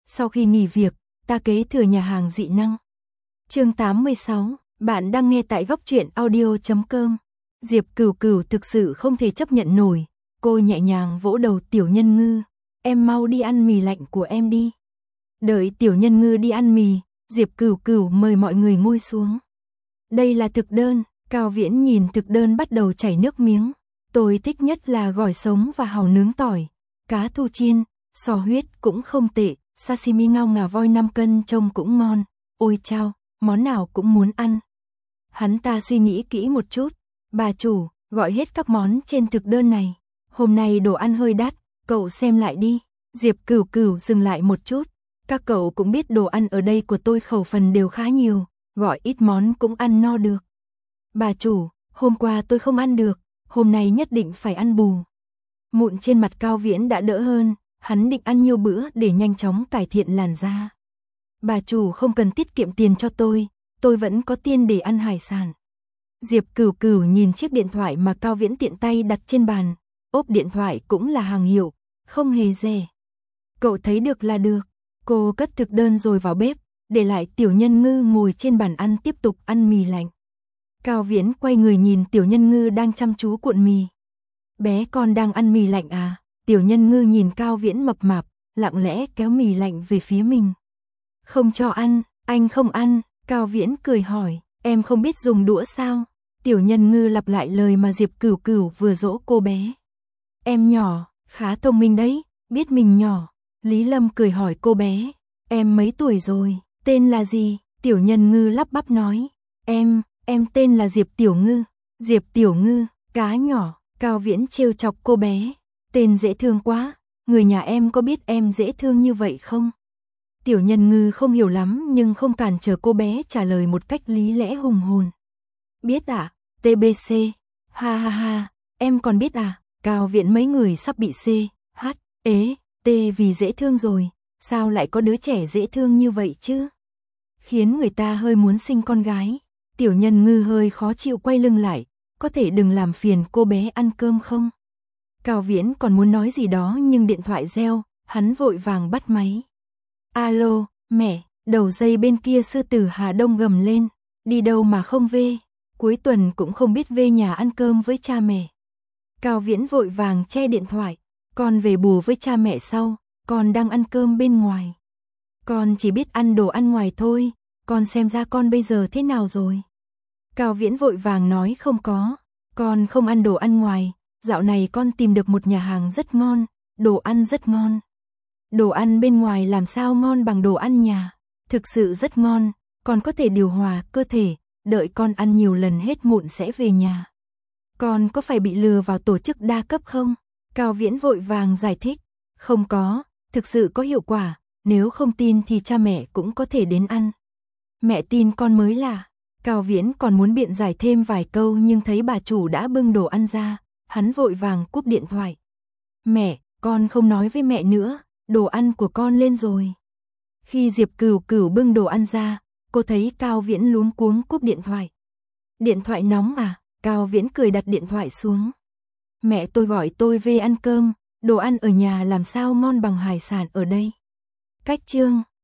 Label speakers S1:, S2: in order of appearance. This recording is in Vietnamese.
S1: Sau khi nghỉ việc, ta kế thừa nhà hàng dị năng. Chương 86, bạn đang nghe tại góc truyện audio.com. Diệp Cửu Cửu thực sự không thể chấp nhận nổi, cô nhẹ nhàng vỗ đầu Tiểu Nhân Ngư, em mau đi ăn mì lạnh của em đi. Đợi Tiểu Nhân Ngư đi ăn mì, Diệp Cửu Cửu mời mọi người ngồi xuống. Đây là thực đơn, Cao Viễn nhìn thực đơn bắt đầu chảy nước miếng. Tôi thích nhất là gỏi sống và hàu nướng tỏi, cá thu chiên, sò huyết cũng không tệ, sashimi ngao ngà voi 5 cân trông cũng ngon. Ôi chao, món nào cũng muốn ăn. Hắn ta suy nghĩ kỹ một chút, bà chủ, gọi hết các món trên thực đơn này. Hôm nay đồ ăn hơi đắt, cậu xem lại đi. Diệp Cửu Cửu dừng lại một chút. Các cậu cũng biết đồ ăn ở đây của tôi khẩu phần đều khá nhiều, gọi ít món cũng ăn no được. Bà chủ, hôm qua tôi không ăn được, hôm nay nhất định phải ăn bù. Mụn trên mặt Cao Viễn đã đỡ hơn, hắn định ăn nhiều bữa để nhanh chóng cải thiện làn da. Bà chủ không cần tiết kiệm tiền cho tôi vẫn có tiền để ăn hải sản. Diệp Cửu Cửu nhìn chiếc điện thoại mà Cao Viễn tiện tay đặt trên bàn, ốp điện thoại cũng là hàng hiệu, không hề rẻ. Cậu thấy được là được. Cô cất thực đơn rồi vào bếp, để lại Tiểu Nhân Ngư ngồi trên bàn ăn tiếp tục ăn mì lạnh. Cao Viễn quay người nhìn Tiểu Nhân Ngư đang chăm chú cuộn mì. Bé con đang ăn mì lạnh à? Tiểu Nhân Ngư nhìn Cao Viễn mập mạp, lặng lẽ kéo mì lạnh về phía mình. Không cho ăn, anh không ăn. Cao Viễn cười hỏi, em không biết dùng đũa sao? Tiểu Nhân Ngư lặp lại lời mà Diệp Cửu Cửu vừa dỗ cô bé. Em nhỏ, khá thông minh đấy, biết mình nhỏ. Lý Lâm cười hỏi cô bé, em mấy tuổi rồi, tên là gì? Tiểu Nhân Ngư lắp bắp nói, em tên là Diệp Tiểu Ngư. Diệp Tiểu Ngư, cá nhỏ. Cao Viễn trêu chọc cô bé, tên dễ thương quá, người nhà em có biết em dễ thương như vậy không? Tiểu Nhân Ngư không hiểu lắm nhưng không cản trở cô bé trả lời một cách lý lẽ hùng hồn. Biết à, TBC, ha ha ha, em còn biết à? Cao Viễn mấy người sắp bị C, H, ế, T vì dễ thương rồi, sao lại có đứa trẻ dễ thương như vậy chứ? Khiến người ta hơi muốn sinh con gái. Tiểu Nhân Ngư hơi khó chịu quay lưng lại, có thể đừng làm phiền cô bé ăn cơm không? Cao Viễn còn muốn nói gì đó nhưng điện thoại reo, hắn vội vàng bắt máy. Alo, mẹ, đầu dây bên kia Sư Tử Hà Đông gầm lên, đi đâu mà không về, cuối tuần cũng không biết về nhà ăn cơm với cha mẹ. Cao Viễn vội vàng che điện thoại, con về bù với cha mẹ sau, con đang ăn cơm bên ngoài. Con chỉ biết ăn đồ ăn ngoài thôi, con xem ra con bây giờ thế nào rồi? Cao Viễn vội vàng nói không có, con không ăn đồ ăn ngoài, dạo này con tìm được một nhà hàng rất ngon, đồ ăn rất ngon. Đồ ăn bên ngoài làm sao ngon bằng đồ ăn nhà, thực sự rất ngon, con có thể điều hòa cơ thể, đợi con ăn nhiều lần hết mụn sẽ về nhà. Con có phải bị lừa vào tổ chức đa cấp không? Cao Viễn vội vàng giải thích, không có, thực sự có hiệu quả, nếu không tin thì cha mẹ cũng có thể đến ăn. Mẹ tin con mới là. Cao Viễn còn muốn biện giải thêm vài câu nhưng thấy bà chủ đã bưng đồ ăn ra, hắn vội vàng cúp điện thoại. Mẹ, con không nói với mẹ nữa, đồ ăn của con lên rồi. Khi Diệp Cửu Cửu bưng đồ ăn ra, cô thấy Cao Viễn luống cuống cúp điện thoại. Điện thoại nóng à? Cao Viễn cười đặt điện thoại xuống. Mẹ tôi gọi tôi về ăn cơm, đồ ăn ở nhà làm sao ngon bằng hải sản ở đây. Cách chương